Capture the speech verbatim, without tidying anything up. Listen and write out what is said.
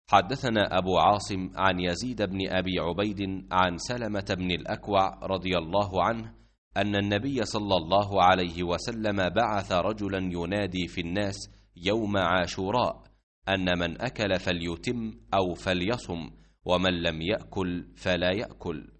حدثنا أبو عاصم عن يزيد بن أبي عبيد عن سلمة بن الأكوع رضي الله عنه أن النبي صلى الله عليه وسلم بعث رجلا ينادي في الناس يوم عاشوراء أن من أكل فليتم أو فليصم، ومن لم يأكل فلا يأكل.